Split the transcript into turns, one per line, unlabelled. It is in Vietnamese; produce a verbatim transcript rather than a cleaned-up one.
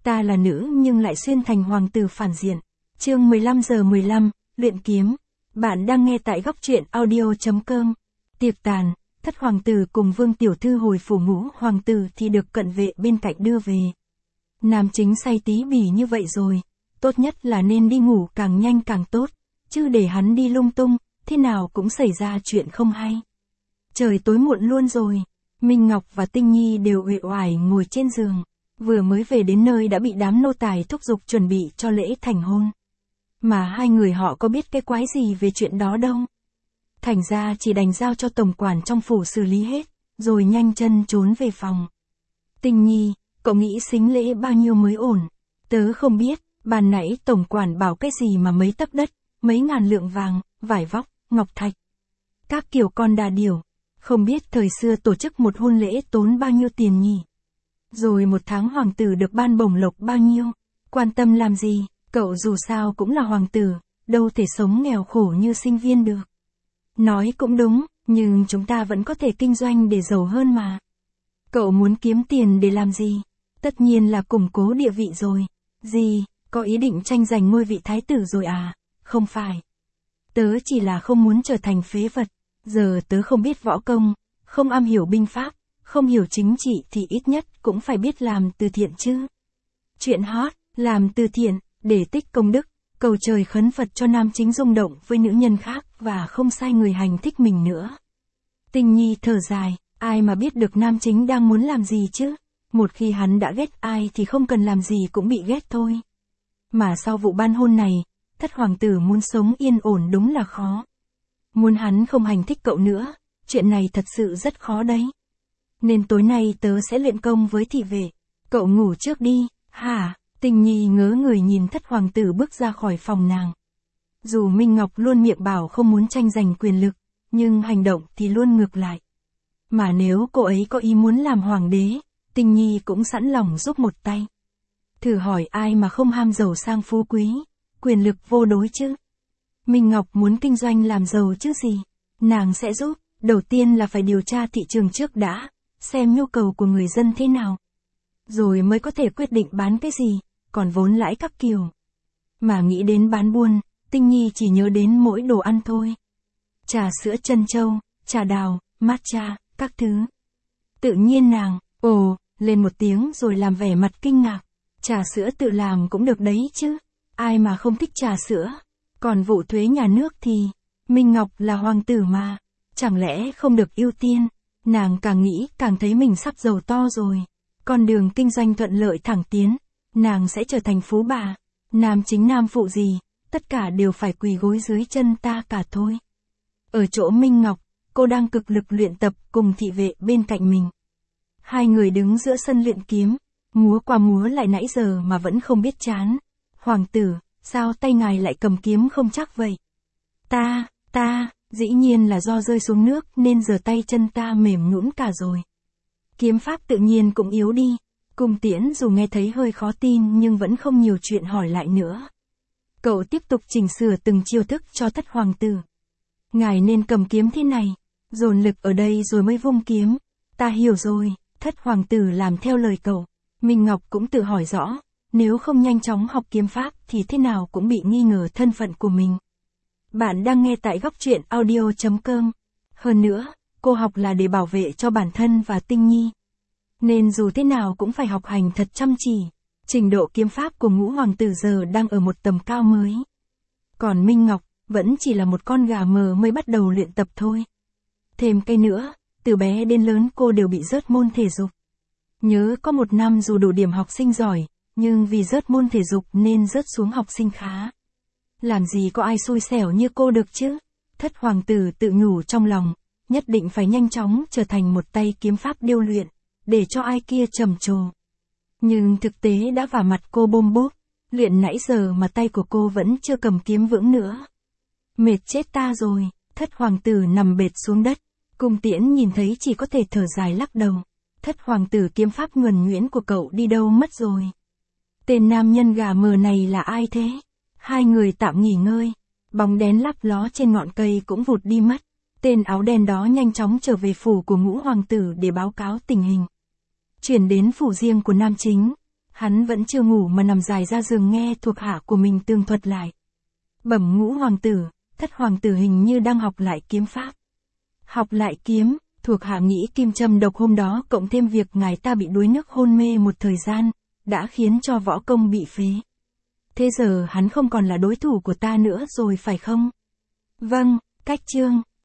Ta là nữ nhưng lại xuyên thành hoàng tử phản diện. Chương mười lăm giờ mười lăm, luyện kiếm. Bạn đang nghe tại góc truyện audio.com. Tiệc tàn, thất hoàng tử cùng vương tiểu thư hồi phủ ngũ hoàng tử thì được cận vệ bên cạnh đưa về. Nam chính say tí bỉ như vậy rồi, tốt nhất là nên đi ngủ càng nhanh càng tốt, chứ để hắn đi lung tung, thế nào cũng xảy ra chuyện không hay. Trời tối muộn luôn rồi, Minh Ngọc và Tinh Nhi đều uể oải ngồi trên giường, vừa mới về đến nơi đã bị đám nô tài thúc giục chuẩn bị cho lễ thành hôn. Mà hai người họ có biết cái quái gì về chuyện đó đâu. Thành ra chỉ đành giao cho tổng quản trong phủ xử lý hết, rồi nhanh chân trốn về phòng. Tinh Nhi, cậu nghĩ sính lễ bao nhiêu mới ổn? Tớ không biết, ban nãy tổng quản bảo cái gì mà mấy tấc đất, mấy ngàn lượng vàng, vải vóc, ngọc thạch. Các kiểu con đà điểu, không biết thời xưa tổ chức một hôn lễ tốn bao nhiêu tiền nhỉ? Rồi một tháng hoàng tử được ban bổng lộc bao nhiêu? Quan tâm làm gì, cậu dù sao cũng là hoàng tử, đâu thể sống nghèo khổ như sinh viên được. Nói cũng đúng, nhưng chúng ta vẫn có thể kinh doanh để giàu hơn mà. Cậu muốn kiếm tiền để làm gì? Tất nhiên là củng cố địa vị rồi. Gì, có ý định tranh giành ngôi vị thái tử rồi à? Không phải. Tớ chỉ là không muốn trở thành phế vật. Giờ tớ không biết võ công, không am hiểu binh pháp, không hiểu chính trị thì ít nhất cũng phải biết làm từ thiện chứ. Chuyện hot, làm từ thiện, để tích công đức, cầu trời khấn Phật cho nam chính rung động với nữ nhân khác và không sai người hành thích mình nữa. Tinh Nhi thở dài, ai mà biết được nam chính đang muốn làm gì chứ? Một khi hắn đã ghét ai thì không cần làm gì cũng bị ghét thôi. Mà sau vụ ban hôn này, thất hoàng tử muốn sống yên ổn đúng là khó. Muốn hắn không hành thích cậu nữa, chuyện này thật sự rất khó đấy. Nên tối nay tớ sẽ luyện công với thị vệ. Cậu ngủ trước đi, hả? Tinh Nhi ngớ người nhìn thất hoàng tử bước ra khỏi phòng nàng. Dù Minh Ngọc luôn miệng bảo không muốn tranh giành quyền lực, nhưng hành động thì luôn ngược lại. Mà nếu cô ấy có ý muốn làm hoàng đế, Tinh Nhi cũng sẵn lòng giúp một tay. Thử hỏi ai mà không ham giàu sang phú quý, quyền lực vô đối chứ. Minh Ngọc muốn kinh doanh làm giàu chứ gì, nàng sẽ giúp, đầu tiên là phải điều tra thị trường trước đã, xem nhu cầu của người dân thế nào. Rồi mới có thể quyết định bán cái gì, còn vốn lãi các kiểu. Mà nghĩ đến bán buôn, Tinh Nhi chỉ nhớ đến mỗi đồ ăn thôi. Trà sữa trân châu, trà đào, matcha, các thứ. Tự nhiên nàng, ồ, lên một tiếng rồi làm vẻ mặt kinh ngạc. Trà sữa tự làm cũng được đấy chứ, ai mà không thích trà sữa. Còn vụ thuế nhà nước thì, Minh Ngọc là hoàng tử mà, chẳng lẽ không được ưu tiên. Nàng càng nghĩ càng thấy mình sắp giàu to rồi. Con đường kinh doanh thuận lợi thẳng tiến, nàng sẽ trở thành phú bà. Nam chính nam phụ gì, tất cả đều phải quỳ gối dưới chân ta cả thôi. Ở chỗ Minh Ngọc, cô đang cực lực luyện tập cùng thị vệ bên cạnh mình. Hai người đứng giữa sân luyện kiếm, múa qua múa lại nãy giờ mà vẫn không biết chán. Hoàng tử, sao tay ngài lại cầm kiếm không chắc vậy? Ta, ta, dĩ nhiên là do rơi xuống nước nên giờ tay chân ta mềm nhũn cả rồi. Kiếm pháp tự nhiên cũng yếu đi. Cung Tiễn dù nghe thấy hơi khó tin nhưng vẫn không nhiều chuyện hỏi lại nữa. Cậu tiếp tục chỉnh sửa từng chiêu thức cho thất hoàng tử. Ngài nên cầm kiếm thế này, dồn lực ở đây rồi mới vung kiếm. Ta hiểu rồi, thất hoàng tử làm theo lời cậu. Minh Ngọc cũng tự hỏi rõ, nếu không nhanh chóng học kiếm pháp thì thế nào cũng bị nghi ngờ thân phận của mình. Bạn đang nghe tại góc truyện audio.com. Hơn nữa, cô học là để bảo vệ cho bản thân và Tinh Nhi. Nên dù thế nào cũng phải học hành thật chăm chỉ. Trình độ kiếm pháp của ngũ hoàng tử giờ đang ở một tầm cao mới. Còn Minh Ngọc, vẫn chỉ là một con gà mờ mới bắt đầu luyện tập thôi. Thêm cái nữa, từ bé đến lớn cô đều bị rớt môn thể dục. Nhớ có một năm dù đủ điểm học sinh giỏi, nhưng vì rớt môn thể dục nên rớt xuống học sinh khá. Làm gì có ai xui xẻo như cô được chứ? Thất hoàng tử tự nhủ trong lòng, nhất định phải nhanh chóng trở thành một tay kiếm pháp điêu luyện, để cho ai kia trầm trồ. Nhưng thực tế đã vào mặt cô bôm bốp, luyện nãy giờ mà tay của cô vẫn chưa cầm kiếm vững nữa. Mệt chết ta rồi, thất hoàng tử nằm bệt xuống đất, Cung Tiễn nhìn thấy chỉ có thể thở dài lắc đầu. Thất hoàng tử kiếm pháp nhuần nhuyễn của cậu đi đâu mất rồi? Tên nam nhân gà mờ này là ai thế? Hai người tạm nghỉ ngơi, bóng đèn lấp ló trên ngọn cây cũng vụt đi mất. Tên áo đen đó nhanh chóng trở về phủ của ngũ hoàng tử để báo cáo tình hình. Chuyển đến phủ riêng của nam chính. Hắn vẫn chưa ngủ mà nằm dài ra giường nghe thuộc hạ của mình tường thuật lại. Bẩm ngũ hoàng tử, thất hoàng tử hình như đang học lại kiếm pháp. Học lại kiếm, thuộc hạ nghĩ kim châm độc hôm đó cộng thêm việc ngài ta bị đuối nước hôn mê một thời gian, đã khiến cho võ công bị phế. Thế giờ hắn không còn là đối thủ của ta nữa rồi phải không? Vâng, cách chương.